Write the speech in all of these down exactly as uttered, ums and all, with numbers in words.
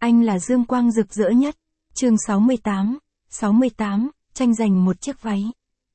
Anh là dương quang rực rỡ nhất. Chương sáu mươi tám, sáu mươi tám, tranh giành một chiếc váy.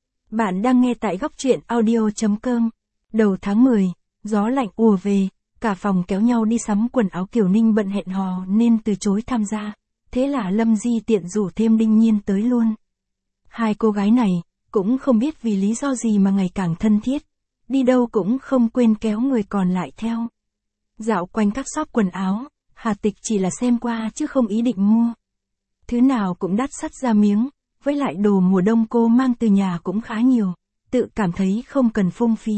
Bạn đang nghe tại góc truyện audio chấm com. Đầu tháng mười, gió lạnh ùa về, cả phòng kéo nhau đi sắm quần áo. Kiều Ninh bận hẹn hò nên từ chối tham gia. Thế là Lâm Di tiện rủ thêm Đinh Nhiên tới luôn. Hai cô gái này, cũng không biết vì lý do gì mà ngày càng thân thiết. Đi đâu cũng không quên kéo người còn lại theo. Dạo quanh các shop quần áo, Hà Tịch chỉ là xem qua chứ không ý định mua. Thứ nào cũng đắt sắt ra miếng, với lại đồ mùa đông cô mang từ nhà cũng khá nhiều, tự cảm thấy không cần phung phí.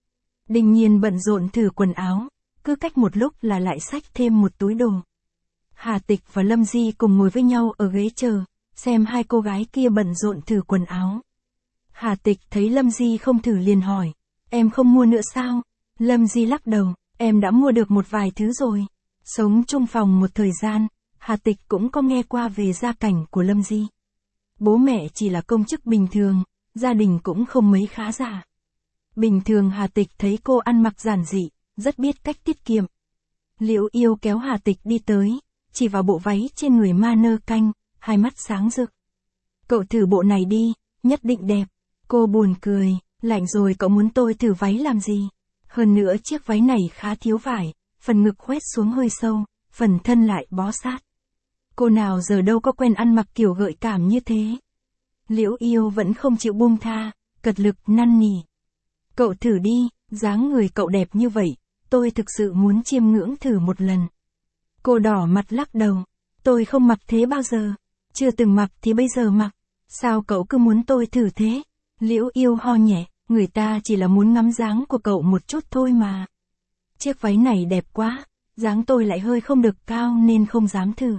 Đinh Nhiên bận rộn thử quần áo, cứ cách một lúc là lại xách thêm một túi đồ. Hà Tịch và Lâm Di cùng ngồi với nhau ở ghế chờ, xem hai cô gái kia bận rộn thử quần áo. Hà Tịch thấy Lâm Di không thử liền hỏi, em không mua nữa sao? Lâm Di lắc đầu, em đã mua được một vài thứ rồi. Sống chung phòng một thời gian, Hà Tịch cũng có nghe qua về gia cảnh của Lâm Di. Bố mẹ chỉ là công chức bình thường, gia đình cũng không mấy khá giả. Bình thường Hà Tịch thấy cô ăn mặc giản dị, rất biết cách tiết kiệm. Liễu Yêu kéo Hà Tịch đi tới, chỉ vào bộ váy trên người ma nơ canh, hai mắt sáng rực. Cậu thử bộ này đi, nhất định đẹp. Cô buồn cười, lạnh rồi cậu muốn tôi thử váy làm gì? Hơn nữa chiếc váy này khá thiếu vải, phần ngực khoét xuống hơi sâu, phần thân lại bó sát. Cô nào giờ đâu có quen ăn mặc kiểu gợi cảm như thế. Liễu Yêu vẫn không chịu buông tha, cật lực năn nỉ. Cậu thử đi, dáng người cậu đẹp như vậy, tôi thực sự muốn chiêm ngưỡng thử một lần. Cô đỏ mặt lắc đầu, tôi không mặc thế bao giờ, chưa từng mặc thì bây giờ mặc, sao cậu cứ muốn tôi thử thế? Liễu Yêu ho nhẹ, người ta chỉ là muốn ngắm dáng của cậu một chút thôi mà. Chiếc váy này đẹp quá, dáng tôi lại hơi không được cao nên không dám thử.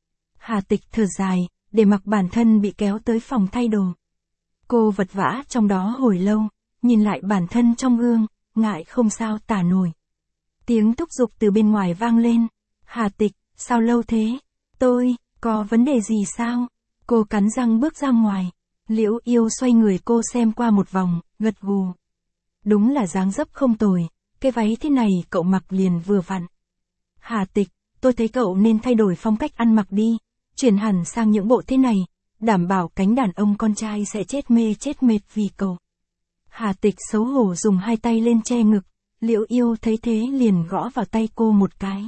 Hà Tịch thở dài, để mặc bản thân bị kéo tới phòng thay đồ. Cô vật vã trong đó hồi lâu, nhìn lại bản thân trong gương, ngại không sao tả nổi. Tiếng thúc giục từ bên ngoài vang lên. Hà Tịch, sao lâu thế? Tôi, có vấn đề gì sao? Cô cắn răng bước ra ngoài. Liễu Yêu xoay người cô xem qua một vòng, gật gù. Đúng là dáng dấp không tồi, cái váy thế này cậu mặc liền vừa vặn. Hà Tịch, tôi thấy cậu nên thay đổi phong cách ăn mặc đi, chuyển hẳn sang những bộ thế này, đảm bảo cánh đàn ông con trai sẽ chết mê chết mệt vì cậu. Hà Tịch xấu hổ dùng hai tay lên che ngực, Liễu Yêu thấy thế liền gõ vào tay cô một cái.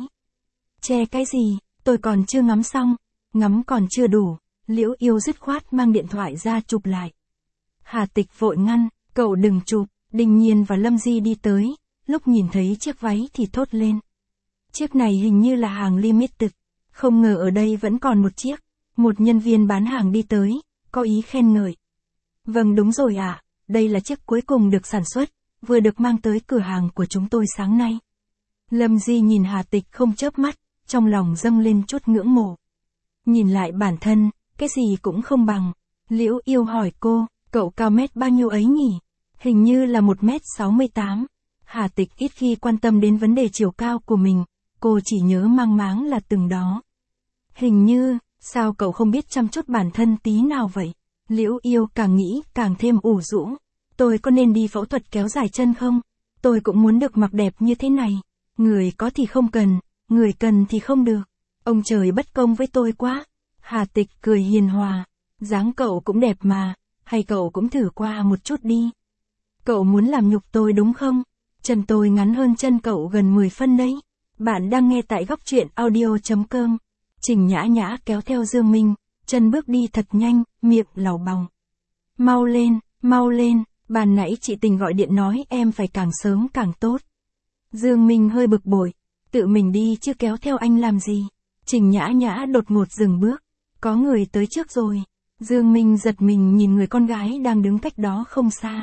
Che cái gì, tôi còn chưa ngắm xong, ngắm còn chưa đủ. Liễu Yêu dứt khoát mang điện thoại ra chụp lại. Hà Tịch vội ngăn, cậu đừng chụp. Đinh Nhiên và Lâm Di đi tới, lúc nhìn thấy chiếc váy thì thốt lên. Chiếc này hình như là hàng limited, không ngờ ở đây vẫn còn một chiếc. Một nhân viên bán hàng đi tới, có ý khen ngợi. Vâng đúng rồi ạ, à, đây là chiếc cuối cùng được sản xuất, vừa được mang tới cửa hàng của chúng tôi sáng nay. Lâm Di nhìn Hà Tịch không chớp mắt, trong lòng dâng lên chút ngưỡng mộ. Nhìn lại bản thân, cái gì cũng không bằng. Liễu Yêu hỏi cô, cậu cao mét bao nhiêu ấy nhỉ? Hình như là một mét sáu mươi tám. Hà Tịch ít khi quan tâm đến vấn đề chiều cao của mình, cô chỉ nhớ mang máng là từng đó. Hình như, sao cậu không biết chăm chút bản thân tí nào vậy? Liễu Yêu càng nghĩ càng thêm ủ rũ. Tôi có nên đi phẫu thuật kéo dài chân không? Tôi cũng muốn được mặc đẹp như thế này. Người có thì không cần, người cần thì không được. Ông trời bất công với tôi quá. Hà Tịch cười hiền hòa. Dáng cậu cũng đẹp mà, hay cậu cũng thử qua một chút đi. Cậu muốn làm nhục tôi đúng không? Chân tôi ngắn hơn chân cậu gần mười phân đấy. Bạn đang nghe tại góc truyện audio chấm com. Trình Nhã Nhã kéo theo Dương Minh, chân bước đi thật nhanh, miệng lảo bòng. Mau lên, mau lên, ban nãy chị Tình gọi điện nói em phải càng sớm càng tốt. Dương Minh hơi bực bội, tự mình đi chứ kéo theo anh làm gì? Trình Nhã Nhã đột ngột dừng bước, có người tới trước rồi. Dương Minh giật mình nhìn người con gái đang đứng cách đó không xa.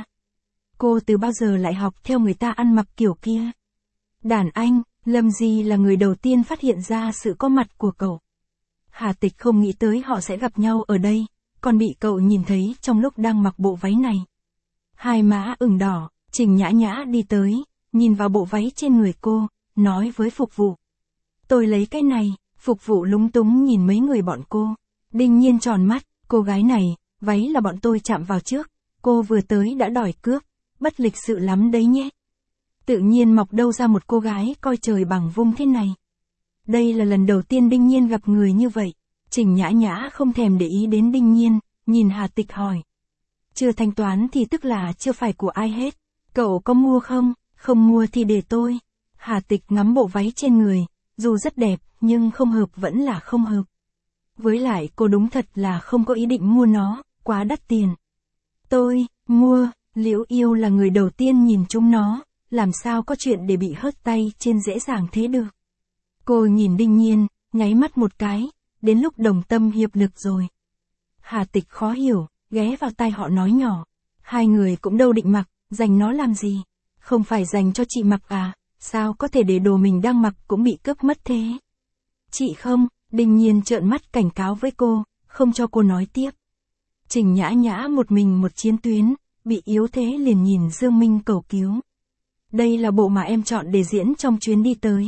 Cô từ bao giờ lại học theo người ta ăn mặc kiểu kia? Đàn anh, Lâm Di là người đầu tiên phát hiện ra sự có mặt của cậu. Hà Tịch không nghĩ tới họ sẽ gặp nhau ở đây, còn bị cậu nhìn thấy trong lúc đang mặc bộ váy này. Hai má ửng đỏ, Trình Nhã Nhã đi tới, nhìn vào bộ váy trên người cô, nói với phục vụ. Tôi lấy cái này, phục vụ lúng túng nhìn mấy người bọn cô. Đinh Nhiên tròn mắt, cô gái này, váy là bọn tôi chạm vào trước, cô vừa tới đã đòi cướp, bất lịch sự lắm đấy nhé. Tự nhiên mọc đâu ra một cô gái coi trời bằng vung thế này. Đây là lần đầu tiên Đinh Nhiên gặp người như vậy. Trình Nhã Nhã không thèm để ý đến Đinh Nhiên, nhìn Hà Tịch hỏi. Chưa thanh toán thì tức là chưa phải của ai hết. Cậu có mua không? Không mua thì để tôi. Hà Tịch ngắm bộ váy trên người, dù rất đẹp, nhưng không hợp vẫn là không hợp. Với lại cô đúng thật là không có ý định mua nó, quá đắt tiền. Tôi, mua, Liễu Yêu là người đầu tiên nhìn chúng nó, làm sao có chuyện để bị hớt tay trên dễ dàng thế được. Cô nhìn Đinh Nhiên, nháy mắt một cái, đến lúc đồng tâm hiệp lực rồi. Hà Tịch khó hiểu, ghé vào tai họ nói nhỏ. Hai người cũng đâu định mặc, dành nó làm gì? Không phải dành cho chị mặc à, sao có thể để đồ mình đang mặc cũng bị cướp mất thế? Chị không, Đinh Nhiên trợn mắt cảnh cáo với cô, không cho cô nói tiếp. Trình Nhã Nhã một mình một chiến tuyến, bị yếu thế liền nhìn Dương Minh cầu cứu. Đây là bộ mà em chọn để diễn trong chuyến đi tới.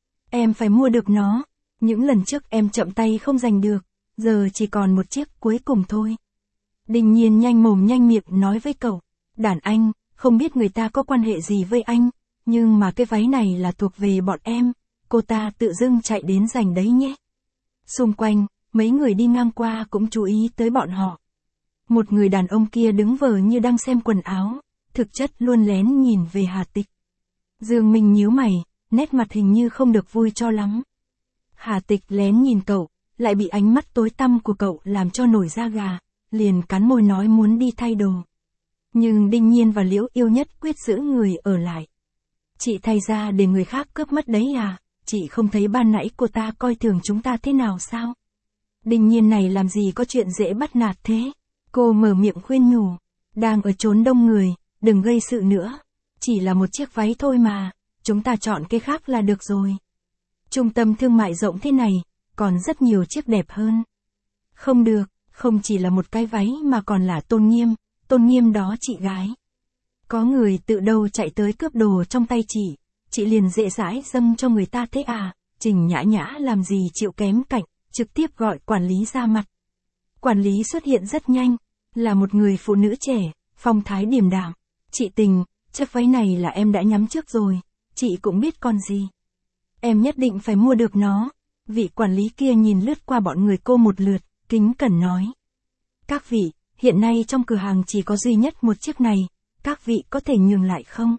Em phải mua được nó, những lần trước em chậm tay không giành được, giờ chỉ còn một chiếc cuối cùng thôi. Đinh Nhiên nhanh mồm nhanh miệng nói với cậu, đàn anh, không biết người ta có quan hệ gì với anh, nhưng mà cái váy này là thuộc về bọn em, cô ta tự dưng chạy đến giành đấy nhé. Xung quanh, mấy người đi ngang qua cũng chú ý tới bọn họ. Một người đàn ông kia đứng vờ như đang xem quần áo, thực chất luôn lén nhìn về Hà Tịch. Dương Minh nhíu mày, nét mặt hình như không được vui cho lắm. Hà Tịch lén nhìn cậu, lại bị ánh mắt tối tăm của cậu làm cho nổi da gà, liền cắn môi nói muốn đi thay đồ. Nhưng Đinh Nhiên và Liễu Yêu nhất quyết giữ người ở lại. Chị thay ra để người khác cướp mất đấy à, chị không thấy ban nãy cô ta coi thường chúng ta thế nào sao? Đinh Nhiên này làm gì có chuyện dễ bắt nạt thế? Cô mở miệng khuyên nhủ, đang ở chốn đông người, đừng gây sự nữa. Chỉ là một chiếc váy thôi mà, chúng ta chọn cái khác là được rồi. Trung tâm thương mại rộng thế này, còn rất nhiều chiếc đẹp hơn. Không được, không chỉ là một cái váy mà còn là tôn nghiêm, tôn nghiêm đó chị gái. Có người tự đâu chạy tới cướp đồ trong tay chị, chị liền dễ dãi dâng cho người ta thế à? Trình Nhã Nhã làm gì chịu kém cạnh, trực tiếp gọi quản lý ra mặt. Quản lý xuất hiện rất nhanh, là một người phụ nữ trẻ, phong thái điềm đạm. Chị Tình, chiếc váy này là em đã nhắm trước rồi, chị cũng biết còn gì. Em nhất định phải mua được nó. Vị quản lý kia nhìn lướt qua bọn người cô một lượt, kính cẩn nói. Các vị, hiện nay trong cửa hàng chỉ có duy nhất một chiếc này, các vị có thể nhường lại không?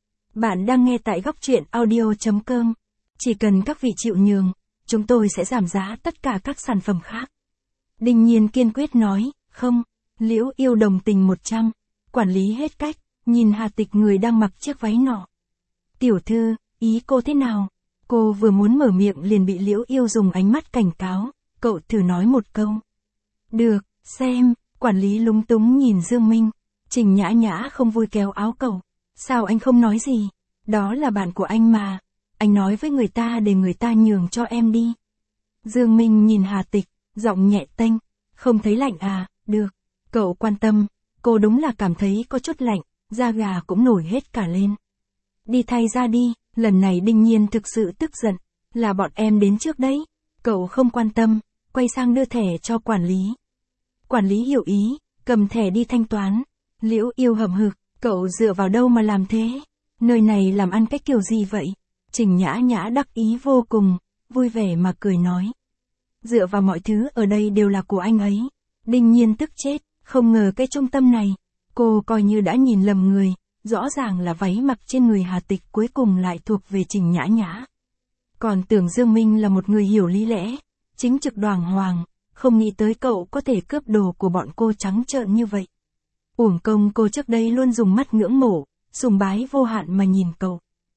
Bạn đang nghe tại góc truyện audio chấm com. Chỉ cần các vị chịu nhường, chúng tôi sẽ giảm giá tất cả các sản phẩm khác. Đinh Nhiên kiên quyết nói, không. Liễu Yêu đồng tình một trăm. Quản lý hết cách, nhìn Hà Tịch người đang mặc chiếc váy nọ. Tiểu thư, ý cô thế nào? Cô vừa muốn mở miệng liền bị Liễu Yêu dùng ánh mắt cảnh cáo, cậu thử nói một câu. Được, xem, quản lý lúng túng nhìn Dương Minh. Trình Nhã Nhã không vui kéo áo cậu. Sao anh không nói gì? Đó là bạn của anh mà. Anh nói với người ta để người ta nhường cho em đi. Dương Minh nhìn Hà Tịch, giọng nhẹ tênh. Không thấy lạnh à, được. Cậu quan tâm, cô đúng là cảm thấy có chút lạnh, da gà cũng nổi hết cả lên. Đi thay ra đi, lần này Đinh Nhiên thực sự tức giận, là bọn em đến trước đấy. Cậu không quan tâm, quay sang đưa thẻ cho quản lý. Quản lý hiểu ý, cầm thẻ đi thanh toán. Liễu Yêu hậm hực, cậu dựa vào đâu mà làm thế? Nơi này làm ăn cách kiểu gì vậy? Trình Nhã Nhã đắc ý vô cùng, vui vẻ mà cười nói. Dựa vào mọi thứ ở đây đều là của anh ấy. Đinh Nhiên tức chết, không ngờ cái trung tâm này, cô coi như đã nhìn lầm người, rõ ràng là váy mặc trên người Hà Tịch cuối cùng lại thuộc về Trình Nhã Nhã. Còn tưởng Dương Minh là một người hiểu lý lẽ, chính trực đoàng hoàng, không nghĩ tới cậu có thể cướp đồ của bọn cô trắng trợn như vậy. Uổng công cô trước đây luôn dùng mắt ngưỡng mộ, sùng bái vô hạn mà nhìn cậu.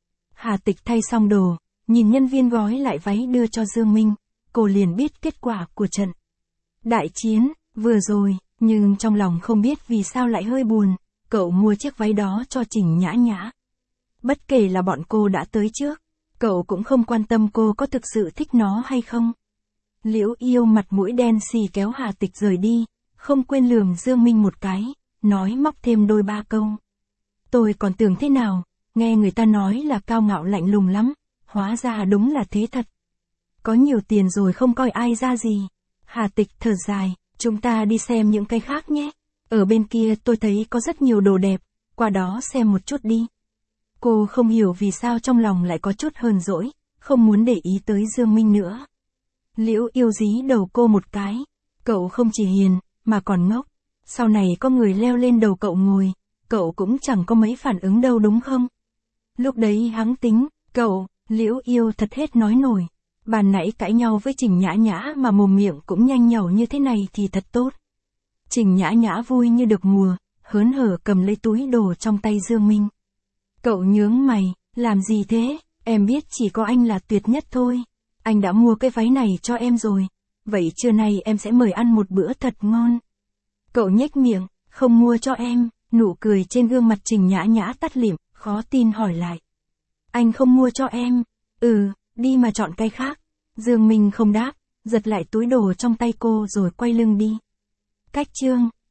Hà Tịch thay xong đồ, nhìn nhân viên gói lại váy đưa cho Dương Minh, cô liền biết kết quả của trận đại chiến vừa rồi, nhưng trong lòng không biết vì sao lại hơi buồn, cậu mua chiếc váy đó cho Trình Nhã Nhã. Bất kể là bọn cô đã tới trước, cậu cũng không quan tâm cô có thực sự thích nó hay không. Liễu Yêu mặt mũi đen xì kéo Hà Tịch rời đi, không quên lườm Dương Minh một cái, nói móc thêm đôi ba câu. Tôi còn tưởng thế nào, nghe người ta nói là cao ngạo lạnh lùng lắm, hóa ra đúng là thế thật. Có nhiều tiền rồi không coi ai ra gì. Hà Tịch thở dài, chúng ta đi xem những cái khác nhé. Ở bên kia tôi thấy có rất nhiều đồ đẹp, qua đó xem một chút đi. Cô không hiểu vì sao trong lòng lại có chút hờn dỗi, không muốn để ý tới Dương Minh nữa. Liễu Yêu dí đầu cô một cái. Cậu không chỉ hiền, mà còn ngốc. Sau này có người leo lên đầu cậu ngồi, cậu cũng chẳng có mấy phản ứng đâu đúng không? Lúc đấy hắn tính, cậu, Liễu Yêu thật hết nói nổi. Bàn nãy cãi nhau với Trình Nhã Nhã mà mồm miệng cũng nhanh nhảu như thế này thì thật tốt. Trình Nhã Nhã vui như được mùa, hớn hở cầm lấy túi đồ trong tay Dương Minh. Cậu nhướng mày, làm gì thế? Em biết chỉ có anh là tuyệt nhất thôi. Anh đã mua cái váy này cho em rồi. Vậy trưa nay em sẽ mời ăn một bữa thật ngon. Cậu nhếch miệng, không mua cho em. Nụ cười trên gương mặt Trình Nhã Nhã tắt lịm, khó tin hỏi lại. Anh không mua cho em. Ừ, đi mà chọn cái khác. Dương Minh không đáp, giật lại túi đồ trong tay cô rồi quay lưng đi. Cách chương